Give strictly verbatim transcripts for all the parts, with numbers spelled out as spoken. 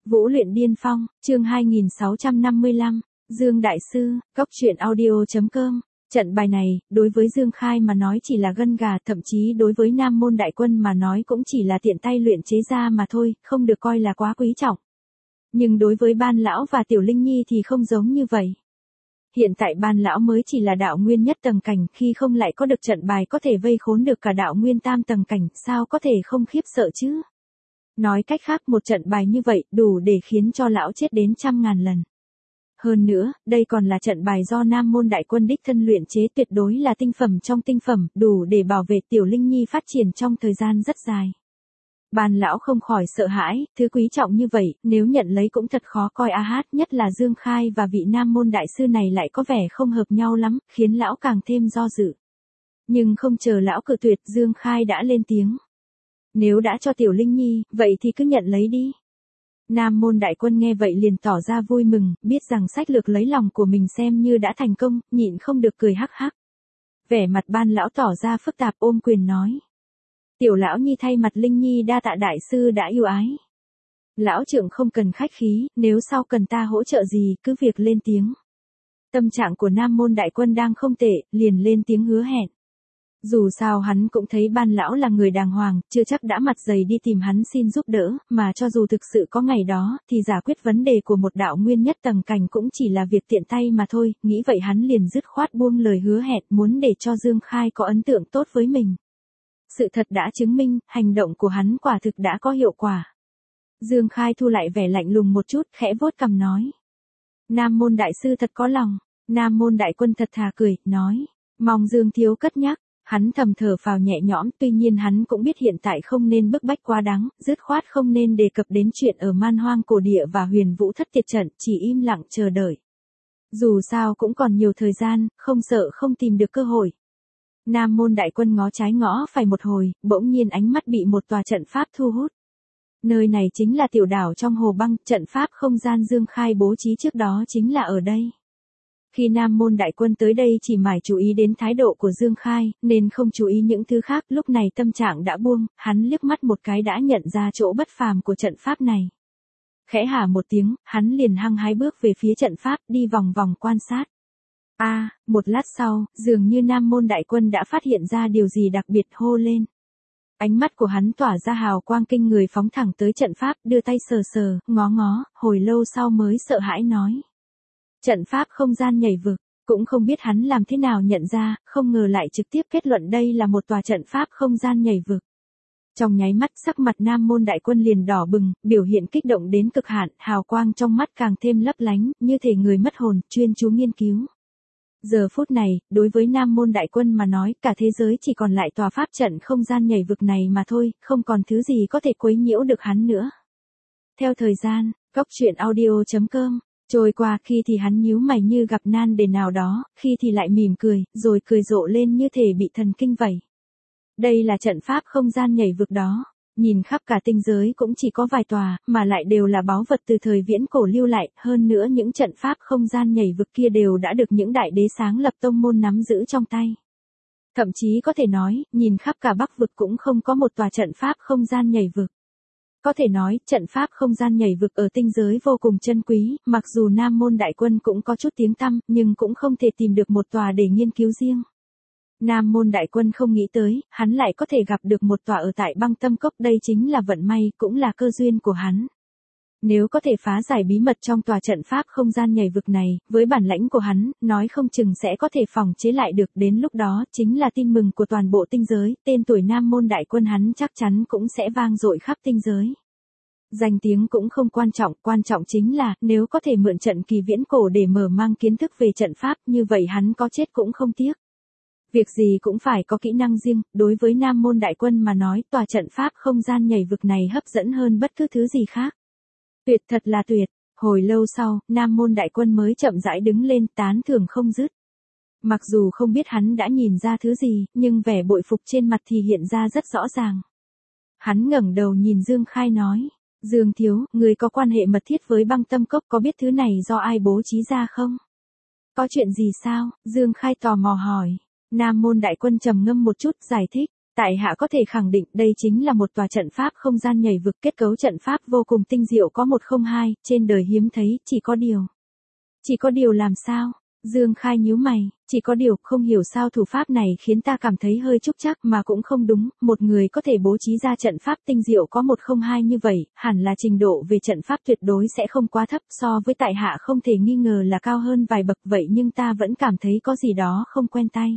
Vũ luyện điên phong, chương hai nghìn sáu trăm năm mươi lăm, Dương Đại Sư, Cốc truyện audio.com. Trận bài này, đối với Dương Khai mà nói chỉ là gân gà, thậm chí đối với Nam Môn Đại Quân mà nói cũng chỉ là tiện tay luyện chế ra mà thôi, không được coi là quá quý trọng. Nhưng đối với Ban Lão và Tiểu Linh Nhi thì không giống như vậy. Hiện tại Ban Lão mới chỉ là đạo nguyên nhất tầng cảnh, khi không lại có được trận bài có thể vây khốn được cả đạo nguyên tam tầng cảnh, sao có thể không khiếp sợ chứ? Nói cách khác, một trận bài như vậy đủ để khiến cho lão chết đến trăm ngàn lần. Hơn nữa, đây còn là trận bài do Nam Môn Đại Quân đích thân luyện chế, tuyệt đối là tinh phẩm trong tinh phẩm, đủ để bảo vệ Tiểu Linh Nhi phát triển trong thời gian rất dài. Ban Lão không khỏi sợ hãi, thứ quý trọng như vậy, nếu nhận lấy cũng thật khó coi a hát, nhất là Dương Khai và vị Nam Môn Đại Sư này lại có vẻ không hợp nhau lắm, khiến lão càng thêm do dự. Nhưng không chờ lão cự tuyệt, Dương Khai đã lên tiếng. Nếu đã cho Tiểu Linh Nhi, vậy thì cứ nhận lấy đi. Nam Môn Đại Quân nghe vậy liền tỏ ra vui mừng, biết rằng sách lược lấy lòng của mình xem như đã thành công, nhịn không được cười hắc hắc. Vẻ mặt Ban Lão tỏ ra phức tạp, ôm quyền nói. Tiểu Lão Nhi thay mặt Linh Nhi đa tạ Đại Sư đã yêu ái. Lão trưởng không cần khách khí, nếu sau cần ta hỗ trợ gì cứ việc lên tiếng. Tâm trạng của Nam Môn Đại Quân đang không tệ, liền lên tiếng hứa hẹn. Dù sao hắn cũng thấy Ban Lão là người đàng hoàng, chưa chắc đã mặt dày đi tìm hắn xin giúp đỡ, mà cho dù thực sự có ngày đó, thì giải quyết vấn đề của một đạo nguyên nhất tầng cảnh cũng chỉ là việc tiện tay mà thôi, nghĩ vậy hắn liền dứt khoát buông lời hứa hẹn, muốn để cho Dương Khai có ấn tượng tốt với mình. Sự thật đã chứng minh, hành động của hắn quả thực đã có hiệu quả. Dương Khai thu lại vẻ lạnh lùng một chút, khẽ vuốt cằm nói. Nam Môn Đại Sư thật có lòng. Nam Môn Đại Quân thật thà cười, nói. Mong Dương Thiếu cất nhắc. Hắn thầm thở phào nhẹ nhõm, tuy nhiên hắn cũng biết hiện tại không nên bức bách quá đáng, dứt khoát không nên đề cập đến chuyện ở Man Hoang Cổ Địa và Huyền Vũ Thất Tiệt Trận, chỉ im lặng chờ đợi. Dù sao cũng còn nhiều thời gian, không sợ không tìm được cơ hội. Nam Môn Đại Quân ngó trái ngó phải một hồi, bỗng nhiên ánh mắt bị một tòa trận pháp thu hút. Nơi này chính là tiểu đảo trong hồ băng, trận pháp không gian Dương Khai bố trí trước đó chính là ở đây. Khi Nam Môn Đại Quân tới đây chỉ mải chú ý đến thái độ của Dương Khai, nên không chú ý những thứ khác, lúc này tâm trạng đã buông, hắn liếc mắt một cái đã nhận ra chỗ bất phàm của trận pháp này. Khẽ hả một tiếng, hắn liền hăng hái bước về phía trận pháp, đi vòng vòng quan sát. A, à, một lát sau, dường như Nam Môn Đại Quân đã phát hiện ra điều gì đặc biệt, hô lên. Ánh mắt của hắn tỏa ra hào quang kinh người, phóng thẳng tới trận pháp, đưa tay sờ sờ, ngó ngó, hồi lâu sau mới sợ hãi nói. Trận pháp không gian nhảy vực, cũng không biết hắn làm thế nào nhận ra, không ngờ lại trực tiếp kết luận đây là một tòa trận pháp không gian nhảy vực. Trong nháy mắt sắc mặt Nam Môn Đại Quân liền đỏ bừng, biểu hiện kích động đến cực hạn, hào quang trong mắt càng thêm lấp lánh, như thể người mất hồn, chuyên chú nghiên cứu. Giờ phút này, đối với Nam Môn Đại Quân mà nói, cả thế giới chỉ còn lại tòa pháp trận không gian nhảy vực này mà thôi, không còn thứ gì có thể quấy nhiễu được hắn nữa. Theo thời gian, Cốc truyện audio.com trôi qua, khi thì hắn nhíu mày như gặp nan đề nào đó, khi thì lại mỉm cười, rồi cười rộ lên như thể bị thần kinh vậy. Đây là trận pháp không gian nhảy vực đó, nhìn khắp cả tinh giới cũng chỉ có vài tòa, mà lại đều là báu vật từ thời viễn cổ lưu lại, hơn nữa những trận pháp không gian nhảy vực kia đều đã được những đại đế sáng lập tông môn nắm giữ trong tay. Thậm chí có thể nói, nhìn khắp cả Bắc vực cũng không có một tòa trận pháp không gian nhảy vực. Có thể nói, trận pháp không gian nhảy vực ở tinh giới vô cùng chân quý, mặc dù Nam Môn Đại Quân cũng có chút tiếng tăm, nhưng cũng không thể tìm được một tòa để nghiên cứu riêng. Nam Môn Đại Quân không nghĩ tới, hắn lại có thể gặp được một tòa ở tại Băng Tâm Cốc, đây chính là vận may, cũng là cơ duyên của hắn. Nếu có thể phá giải bí mật trong tòa trận pháp không gian nhảy vực này, với bản lãnh của hắn, nói không chừng sẽ có thể phòng chế lại được, đến lúc đó, chính là tin mừng của toàn bộ tinh giới, tên tuổi Nam Môn Đại Quân hắn chắc chắn cũng sẽ vang dội khắp tinh giới. Danh tiếng cũng không quan trọng, quan trọng chính là, nếu có thể mượn trận kỳ viễn cổ để mở mang kiến thức về trận pháp, như vậy hắn có chết cũng không tiếc. Việc gì cũng phải có kỹ năng riêng, đối với Nam Môn Đại Quân mà nói, tòa trận pháp không gian nhảy vực này hấp dẫn hơn bất cứ thứ gì khác. Tuyệt, thật là tuyệt. Hồi lâu sau, Nam Môn Đại Quân mới chậm rãi đứng lên, tán thưởng không dứt. Mặc dù không biết hắn đã nhìn ra thứ gì, nhưng vẻ bội phục trên mặt thì hiện ra rất rõ ràng. Hắn ngẩng đầu nhìn Dương Khai nói. Dương Thiếu, người có quan hệ mật thiết với Băng Tâm Cốc, có biết thứ này do ai bố trí ra không? Có chuyện gì sao? Dương Khai tò mò hỏi. Nam Môn Đại Quân trầm ngâm một chút, giải thích. Tại hạ có thể khẳng định đây chính là một tòa trận pháp không gian nhảy vực, kết cấu trận pháp vô cùng tinh diệu có một không hai, trên đời hiếm thấy, chỉ có điều. Chỉ có điều làm sao? Dương Khai nhíu mày, chỉ có điều không hiểu sao thủ pháp này khiến ta cảm thấy hơi trúc trắc mà cũng không đúng, một người có thể bố trí ra trận pháp tinh diệu có một không hai như vậy, hẳn là trình độ về trận pháp tuyệt đối sẽ không quá thấp, so với tại hạ không thể nghi ngờ là cao hơn vài bậc, vậy nhưng ta vẫn cảm thấy có gì đó không quen tay.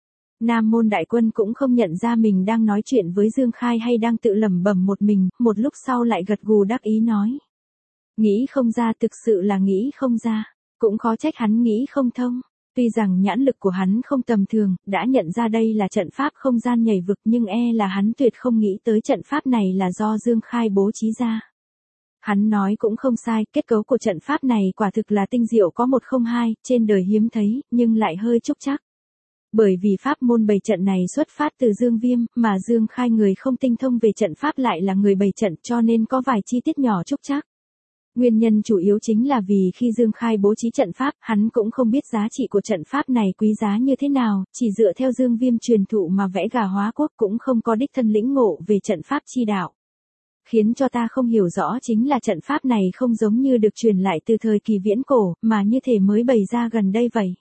Nam môn đại quân cũng không nhận ra mình đang nói chuyện với Dương Khai hay đang tự lẩm bẩm một mình, một lúc sau lại gật gù đắc ý nói. Nghĩ không ra, thực sự là nghĩ không ra. Cũng khó trách hắn nghĩ không thông. Tuy rằng nhãn lực của hắn không tầm thường, đã nhận ra đây là trận pháp không gian nhảy vực, nhưng e là hắn tuyệt không nghĩ tới trận pháp này là do Dương Khai bố trí ra. Hắn nói cũng không sai, kết cấu của trận pháp này quả thực là tinh diệu có một không hai, trên đời hiếm thấy, nhưng lại hơi trúc trắc. Bởi vì pháp môn bày trận này xuất phát từ Dương Viêm, mà Dương Khai người không tinh thông về trận pháp lại là người bày trận, cho nên có vài chi tiết nhỏ trúc trắc. Nguyên nhân chủ yếu chính là vì khi Dương Khai bố trí trận pháp, hắn cũng không biết giá trị của trận pháp này quý giá như thế nào, chỉ dựa theo Dương Viêm truyền thụ mà vẽ gà hóa quốc, cũng không có đích thân lĩnh ngộ về trận pháp chi đạo. Khiến cho ta không hiểu rõ chính là trận pháp này không giống như được truyền lại từ thời kỳ viễn cổ, mà như thể mới bày ra gần đây vậy.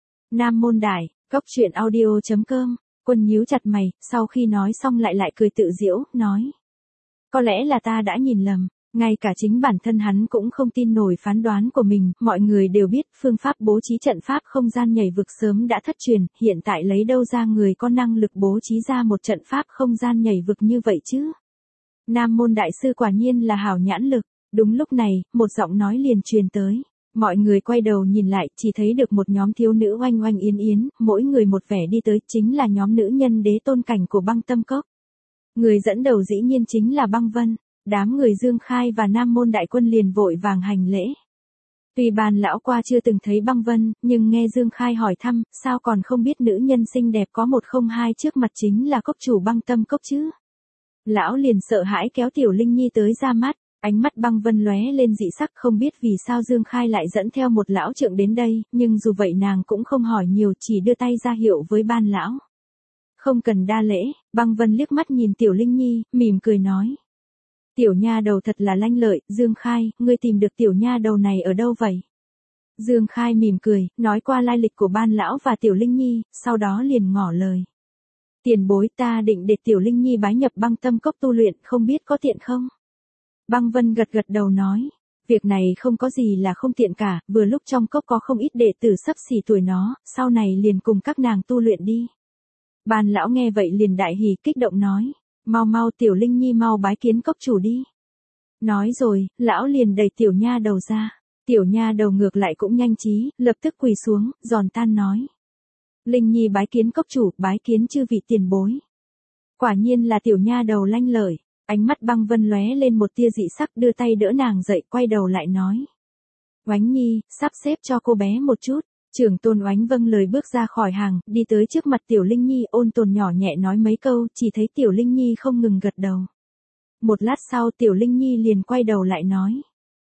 Nam môn đại, cốc truyện audio chấm com, Quân nhíu chặt mày, sau khi nói xong lại lại cười tự giễu, nói. Có lẽ là ta đã nhìn lầm. Ngay cả chính bản thân hắn cũng không tin nổi phán đoán của mình, mọi người đều biết phương pháp bố trí trận pháp không gian nhảy vực sớm đã thất truyền, hiện tại lấy đâu ra người có năng lực bố trí ra một trận pháp không gian nhảy vực như vậy chứ. Nam môn đại sư quả nhiên là hảo nhãn lực, đúng lúc này, một giọng nói liền truyền tới. Mọi người quay đầu nhìn lại, chỉ thấy được một nhóm thiếu nữ oanh oanh yến yến, mỗi người một vẻ đi tới, chính là nhóm nữ nhân đế tôn cảnh của Băng Tâm Cốc. Người dẫn đầu dĩ nhiên chính là Băng Vân. Đám người Dương Khai và Nam môn đại quân liền vội vàng hành lễ. Tuy bàn lão qua chưa từng thấy Băng Vân, nhưng nghe Dương Khai hỏi thăm, sao còn không biết nữ nhân xinh đẹp có một không hai trước mặt chính là cốc chủ Băng Tâm Cốc chứ. Lão liền sợ hãi kéo Tiểu Linh Nhi tới ra mắt, ánh mắt Băng Vân lóe lên dị sắc, không biết vì sao Dương Khai lại dẫn theo một lão trượng đến đây, nhưng dù vậy nàng cũng không hỏi nhiều, chỉ đưa tay ra hiệu với ban lão. Không cần đa lễ, Băng Vân liếc mắt nhìn Tiểu Linh Nhi, mỉm cười nói. Tiểu nha đầu thật là lanh lợi, Dương Khai, ngươi tìm được tiểu nha đầu này ở đâu vậy? Dương Khai mỉm cười, nói qua lai lịch của ban lão và Tiểu Linh Nhi, sau đó liền ngỏ lời. Tiền bối, ta định để Tiểu Linh Nhi bái nhập Băng Tâm Cốc tu luyện, không biết có tiện không? Băng Vân gật gật đầu nói, việc này không có gì là không tiện cả, vừa lúc trong cốc có không ít đệ tử sắp xỉ tuổi nó, sau này liền cùng các nàng tu luyện đi. Ban lão nghe vậy liền đại hỉ kích động nói. Mau mau Tiểu Linh Nhi mau bái kiến cốc chủ đi. Nói rồi, lão liền đẩy tiểu nha đầu ra. Tiểu nha đầu ngược lại cũng nhanh trí, lập tức quỳ xuống, giòn tan nói. Linh Nhi bái kiến cốc chủ, bái kiến chư vị tiền bối. Quả nhiên là tiểu nha đầu lanh lợi, ánh mắt Băng Vân lóe lên một tia dị sắc, đưa tay đỡ nàng dậy, quay đầu lại nói. Oánh Nhi, sắp xếp cho cô bé một chút. Trưởng tôn Oánh vâng lời bước ra khỏi hàng, đi tới trước mặt Tiểu Linh Nhi, ôn tồn nhỏ nhẹ nói mấy câu, chỉ thấy Tiểu Linh Nhi không ngừng gật đầu. Một lát sau Tiểu Linh Nhi liền quay đầu lại nói.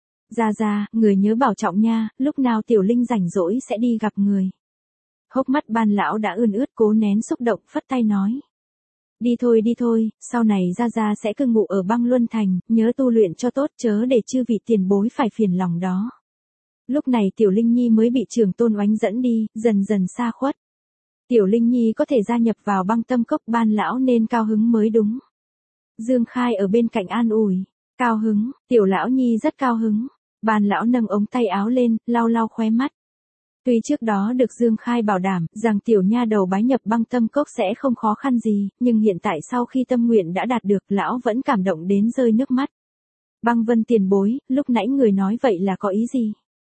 Ra ra, người nhớ bảo trọng nha, lúc nào Tiểu Linh rảnh rỗi sẽ đi gặp người. Hốc mắt ban lão đã ươn ướt, cố nén xúc động, phất tay nói. Đi thôi đi thôi, sau này ra ra sẽ cư ngụ ở Băng Luân Thành, nhớ tu luyện cho tốt, chớ để chư vị tiền bối phải phiền lòng đó. Lúc này Tiểu Linh Nhi mới bị trưởng tôn Oánh dẫn đi, dần dần xa khuất. Tiểu Linh Nhi có thể gia nhập vào Băng Tâm Cốc, ban lão nên cao hứng mới đúng. Dương Khai ở bên cạnh an ủi, cao hứng, Tiểu lão Nhi rất cao hứng. Ban lão nâng ống tay áo lên, lau lau khóe mắt. Tuy trước đó được Dương Khai bảo đảm rằng tiểu nha đầu bái nhập Băng Tâm Cốc sẽ không khó khăn gì, nhưng hiện tại sau khi tâm nguyện đã đạt được, lão vẫn cảm động đến rơi nước mắt. Băng Vân tiền bối, lúc nãy người nói vậy là có ý gì?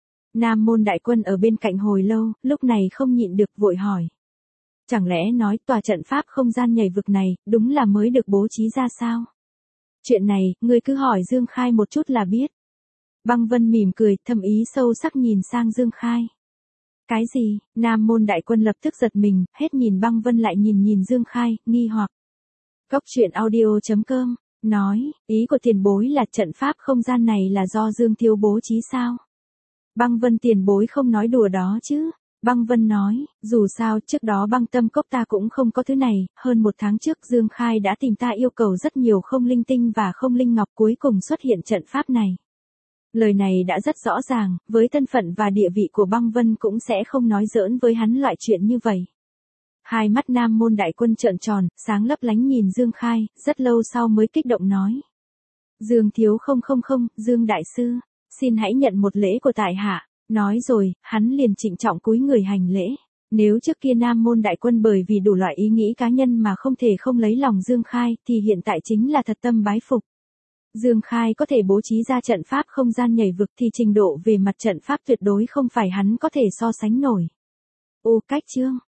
Nam môn đại quân ở bên cạnh hồi lâu, lúc này không nhịn được vội hỏi. Chẳng lẽ nói tòa trận pháp không gian nhảy vực này, đúng là mới được bố trí ra sao? Chuyện này, ngươi cứ hỏi Dương Khai một chút là biết. Băng Vân mỉm cười, thầm ý sâu sắc nhìn sang Dương Khai. Cái gì? Nam môn đại quân lập tức giật mình, hết nhìn Băng Vân lại nhìn nhìn Dương Khai, nghi hoặc. Cốc truyện audio chấm com, nói, ý của tiền bối là trận pháp không gian này là do Dương Thiếu bố trí sao? Băng Vân tiền bối không nói đùa đó chứ? Băng Vân nói, dù sao trước đó băng tâm cốc ta cũng không có thứ này, hơn một tháng trước Dương Khai đã tìm ta yêu cầu rất nhiều không linh tinh và không linh ngọc cuối cùng xuất hiện trận pháp này. Lời này đã rất rõ ràng, với thân phận và địa vị của Băng Vân cũng sẽ không nói giỡn với hắn loại chuyện như vậy. Hai mắt Nam Môn Đại Quân trợn tròn, sáng lấp lánh nhìn Dương Khai, rất lâu sau mới kích động nói. Dương thiếu không không không, Dương Đại Sư, xin hãy nhận một lễ của tại hạ. Nói rồi, hắn liền trịnh trọng cúi người hành lễ. Nếu trước kia Nam Môn Đại Quân bởi vì đủ loại ý nghĩ cá nhân mà không thể không lấy lòng Dương Khai thì hiện tại chính là thật tâm bái phục. Dương Khai có thể bố trí ra trận pháp không gian nhảy vực thì trình độ về mặt trận pháp tuyệt đối không phải hắn có thể so sánh nổi. Ô cách chương.